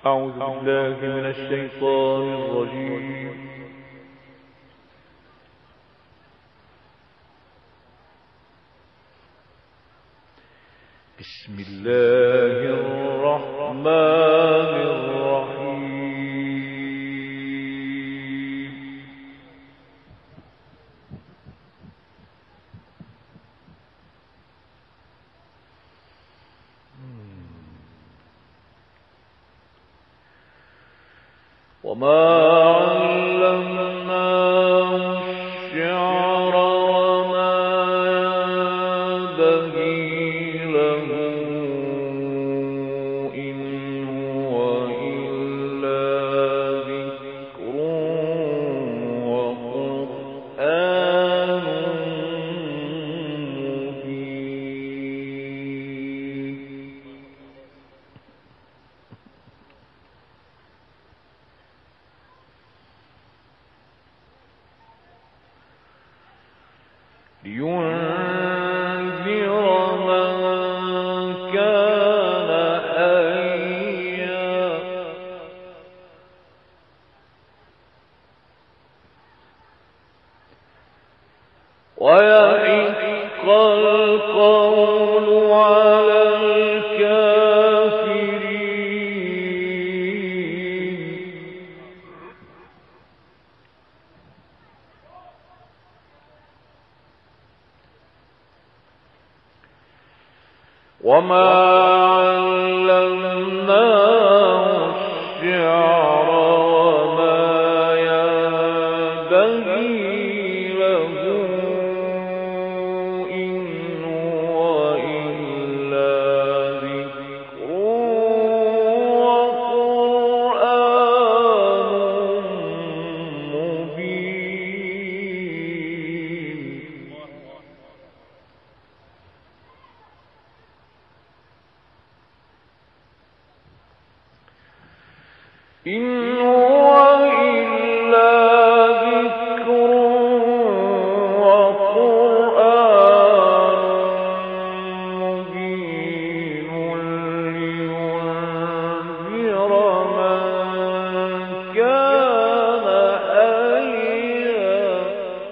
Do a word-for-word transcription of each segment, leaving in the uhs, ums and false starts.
أعوذ بالله من الشيطان الرجيم. بسم الله الرحمن الرحيم. وما علمناه الشعر وما ينبغي له إن هو إلا ذكر وقرآن مبين. لينذر من كان حيا ويحق القول على الكافرين. وما علمناه الشعر وما ينبغي له إن هو إلا ذكر وقرآن مبين. إن هو إلا ذكر وقرآن مبين لينذر من كان حيا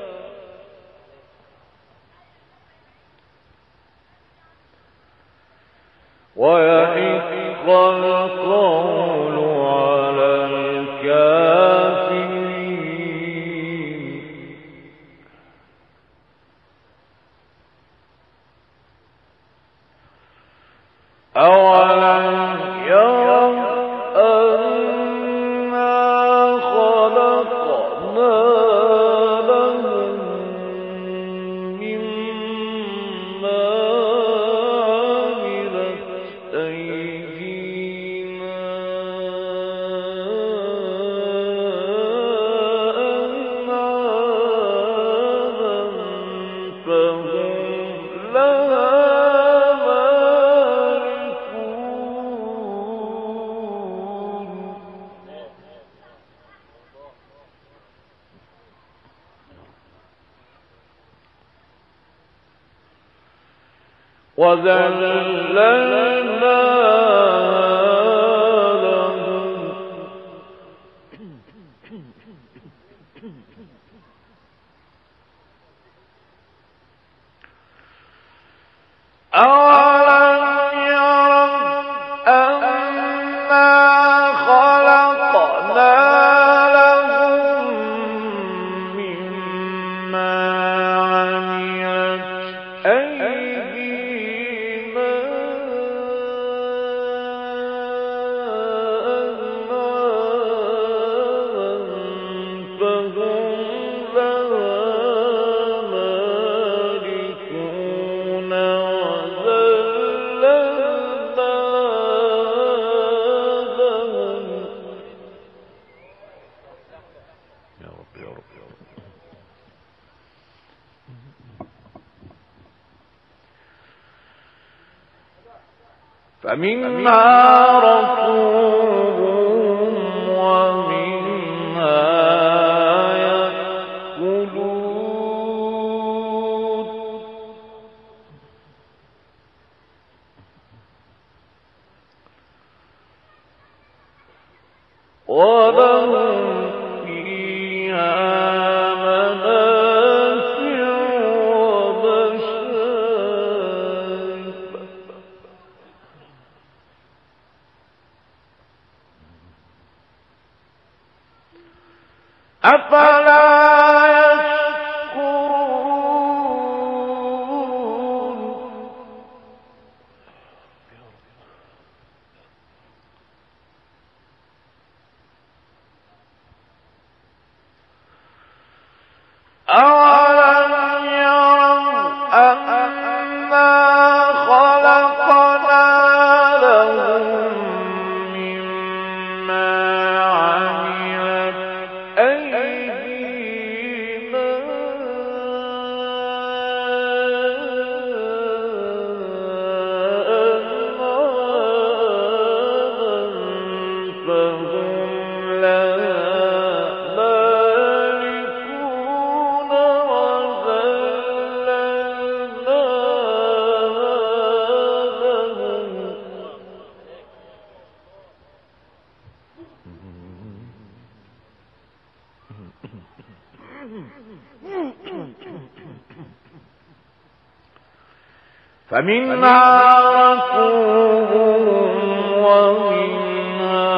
ويحق القول على الكافرين. أولم يروا أنا خلقنا لهم مما عملت أيدينا أنعاما فهم لها وذللنا لهم أولم يروا أنا خلقنا لهم مما عملت أيدينا فمنها ركوبهم ومنها يأكلون ولهم فيها منافع ومشارب أفلا أولم يروا أنا خلقنا لهم مما عملت أيدينا أنعاما فهم لها فمنها ركوبهم ومنها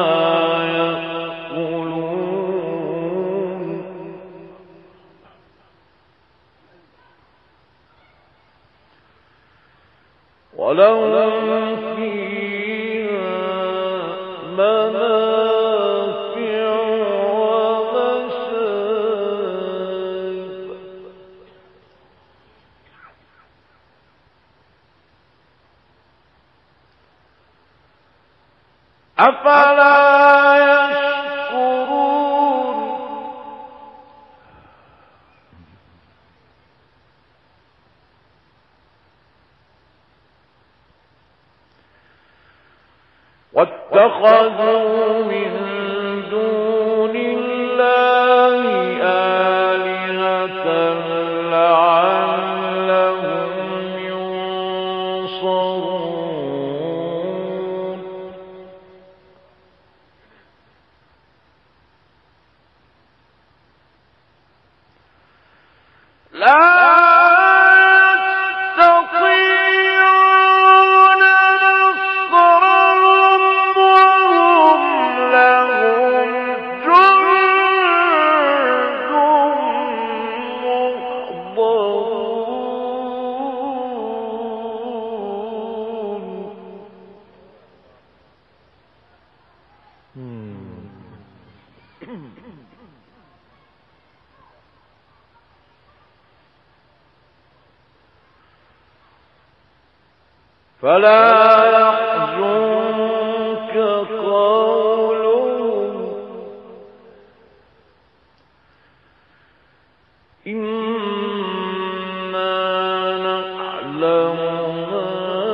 يأكلون ولهم فيها منافع ومشارب أفلا يشكرون واتخذوا من دون الله آلهة لعلهم ينصرون لا يستطيعون نصرهم وهم لهم جند محضرون. فلا يحزنك قولهم إنا نعلم ما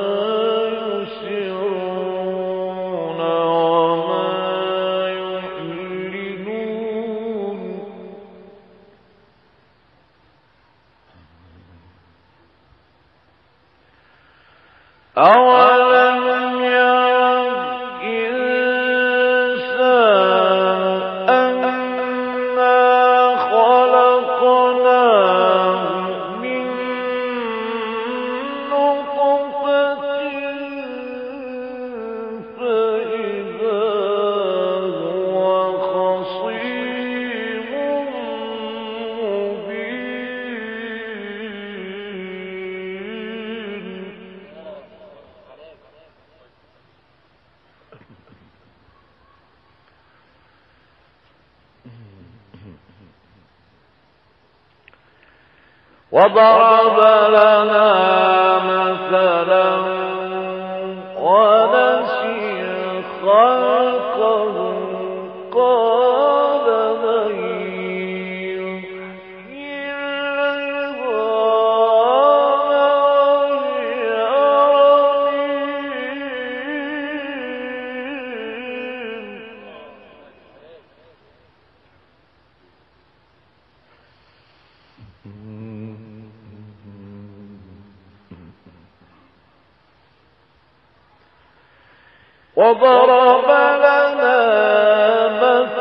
يسرون وما يعلنون أولم يرى الإنسان أنا خلقناه من نطفة فإذا هو خصيم مبين. وضرب لنا مثلا ونسي خلقه قال من يحيي العظام وهي رميم. وضرب لنا مثلا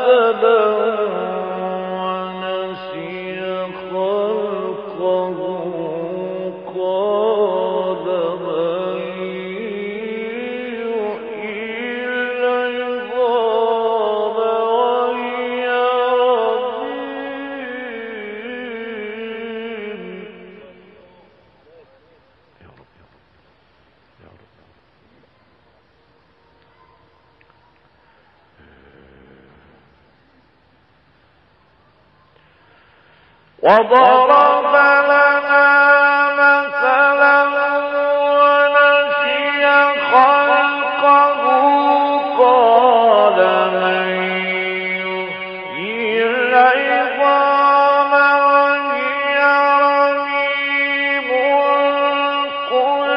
وضرب لنا مثلا ونسي خلقه قال من يحيي العظام وهي رميم قل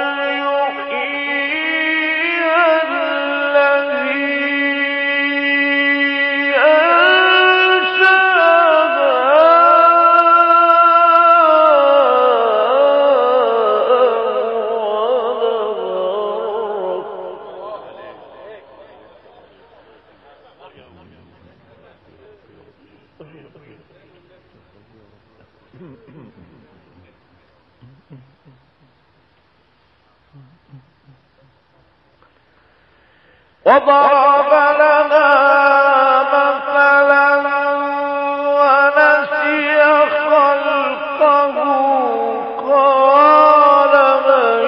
يحييها الذي وضرب لنا مثلا ونسي خلقه قال من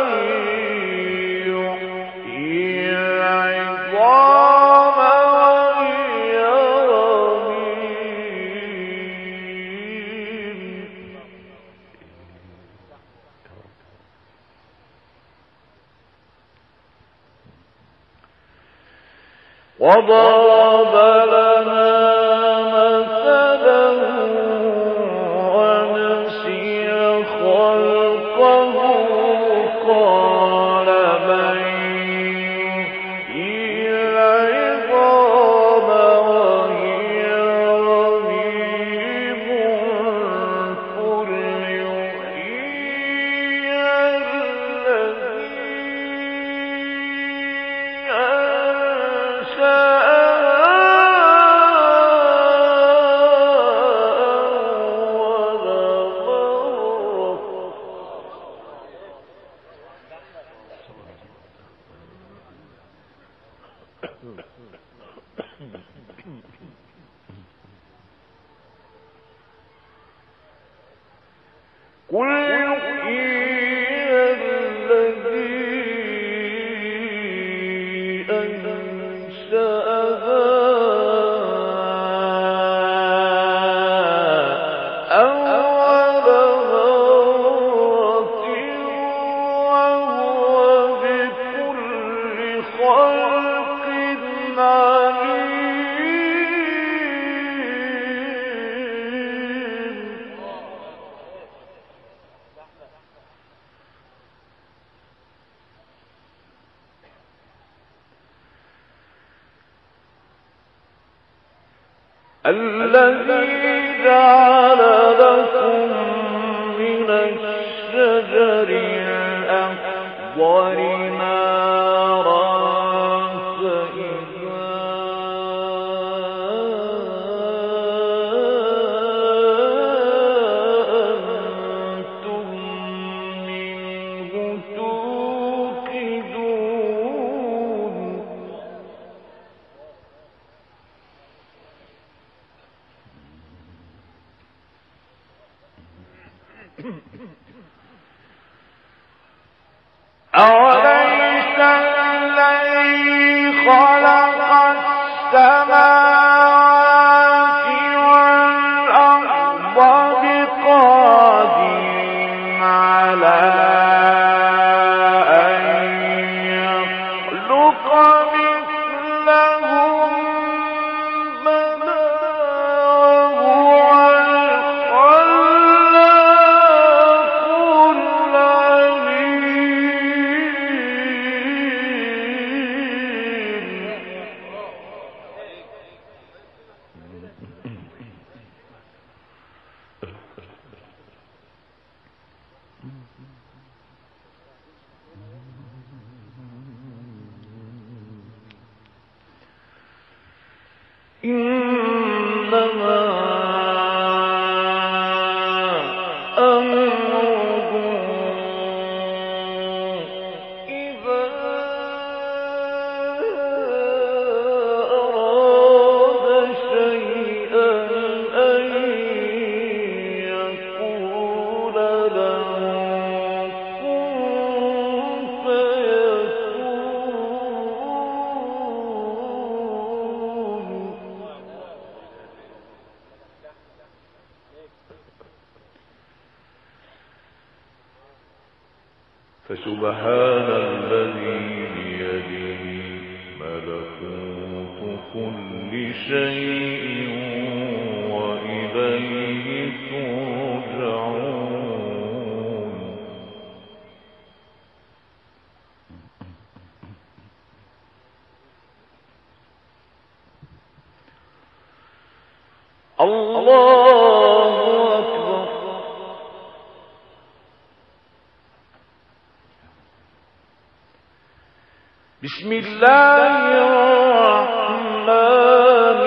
يحيي العظام وهي رميم وضرب لنا مثلا ونسي خلقه قال من يحيي العظام وهي رميم قل يحييها الذي قل يحييها الذي أنشأها أول مرة وهو بكل خلق عليم الذي جعل لكم من الشجر الأخضر نارا فإذا أنتم منه توقدون أوليس الذي خلق السماوات والأرض بقادر على أن يخلق مثلهم بلى وهو الخلاق إنما أمره إذا أراد شيئا أن يقول له كن فيكون فسبحان الذي بيده ملكوت كل شيء وإليه ترجعون. الله أكبر. بسم الله الرحمن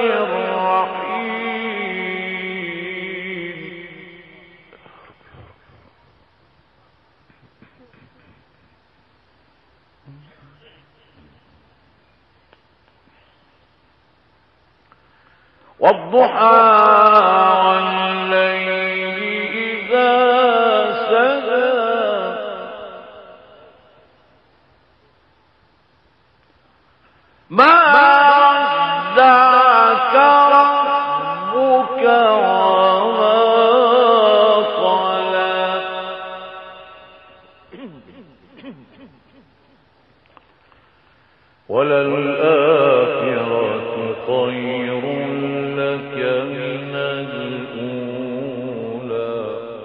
الرحيم. والضحى والليل إذا سجى ما ودعك ربك وما قلى وللآخرة خير لك من الأولى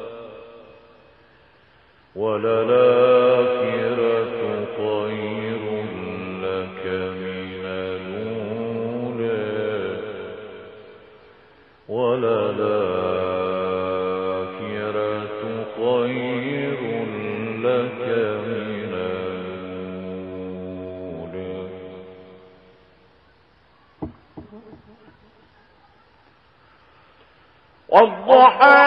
وللآخرة خير لك من الأولى وللآخرة خير لك من الأولى. والضحى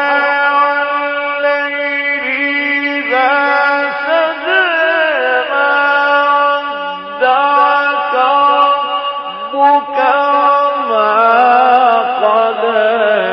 والليل إذا سجى ما ودعك ربك وما قلى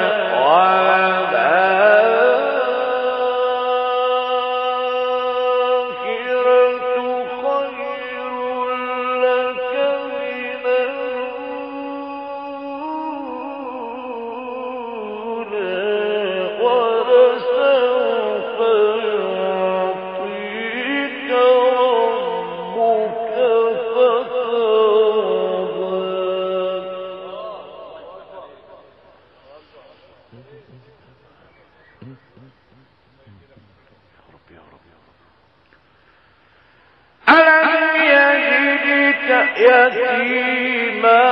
ألم يجدك يتيما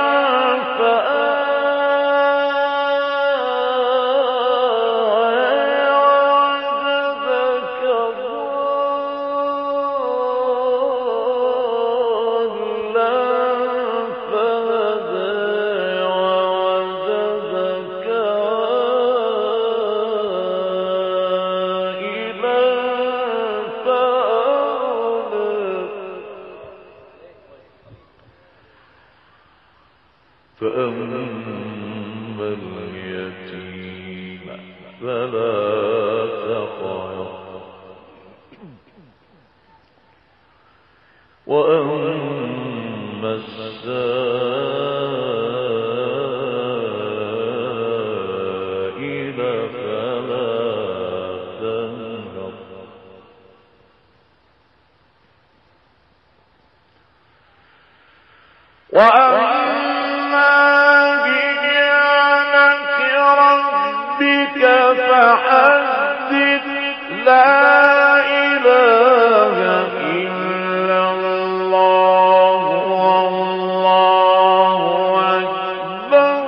فآوى فأما اليتيم فلا تقهر وأما السائل فلا تنهر وأما فحدث لا إله إلا الله والله أكبر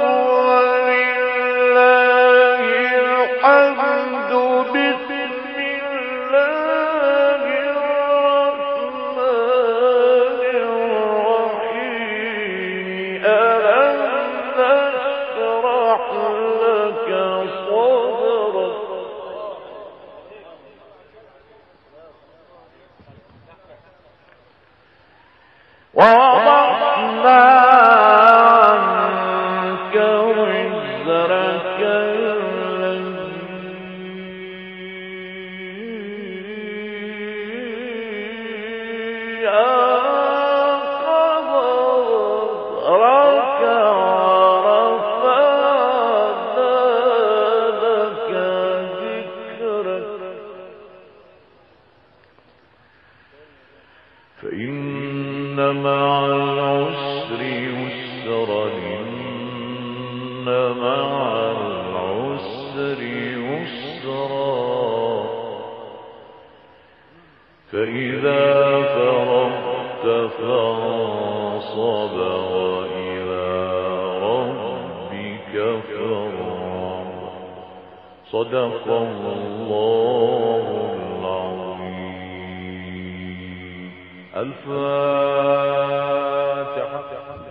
ولله الحمد. بسم الله الرحمن الرحيم. ألم نشرح لك صدرك مع العسر يسرا فإذا فرغت فانصب وإلى ربك فارغب صدق الله العظيم. الفاتحة.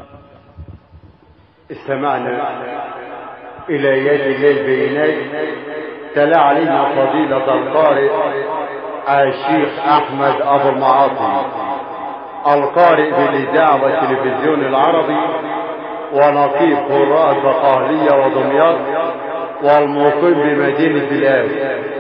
استمعنا إلى يد الليل بينات تلا علينا فضيلة القارئ الشيخ أحمد أبو المعاطي، القارئ بالإذاعة والتلفزيون العربي ونقيب قراء البقالية ودمياط والمقيم بمدينة الآب.